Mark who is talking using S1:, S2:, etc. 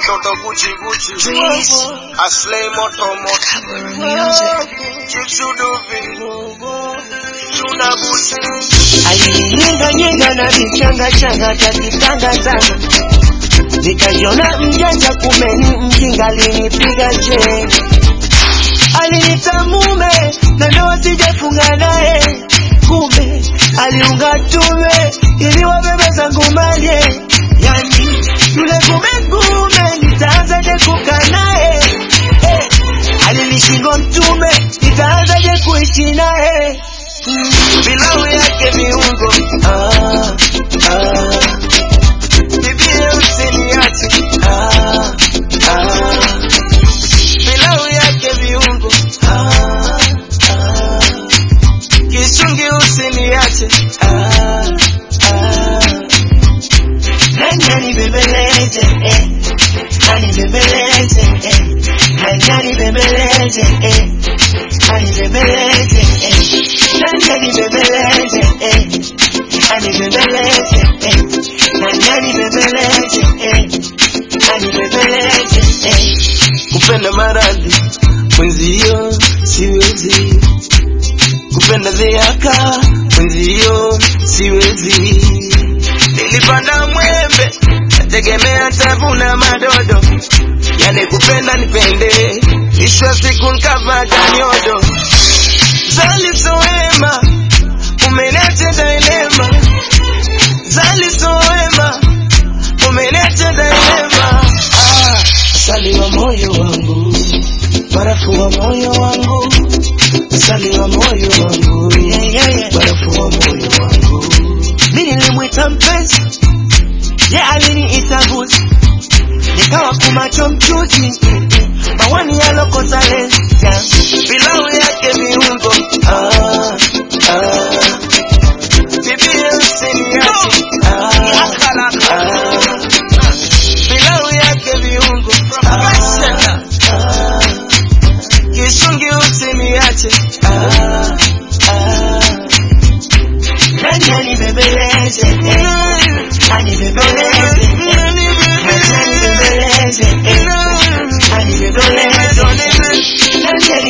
S1: Toto Gucci Gucci, I slay moto moto. Chipsuduvi, Tuna Gucci.
S2: Alininyanga na vichanga changa takitanga sana. Nikajiona mjanja kumeni mjinga alinipiga che. Alinita mume na ndoa sijafunga naye. Kumbe aliunga tume ili wabebe zangu malie. Yani yule kume nitaanzaje kukaa naye. Alinishingo mtume nitaanzaje kuishi naye.
S1: Pilau yake viungo, bibie usiniache, pilau yake viungo, kisungi usiniache,
S2: nani bembeleze, nani bembeleze, nani bembeleze, nani bembeleze, nani bembeleze, nani bembeleze, nani bembeleze, nani bembeleze.
S1: kupenda maradhi, mwenzio siwezi, kupenda dhiaka, mwenzio siwezi. Nilipanda mwembe, nategemea tavuna madodo. Yani kupenda nipende, ishwa siku nkavaga nyodo. Zali soema, umelete dilema. Zali soema, umelete dilema.
S2: Asali wa moyo wangu, barafu wa moyo wangu. Asali wa moyo wangu, barafu wa moyo wangu. Mimi nilimwita mpenzi, aliniita buzi. Nikawa kumacho mchuzi, mawani yalokosa lenzi.
S1: Pilau yake viungo, bibie usiniache, pilau yake viungo, kisungi usiniache,
S2: nani bembeleze, nani bembeleze, nani bembeleze, nani bembeleze, nani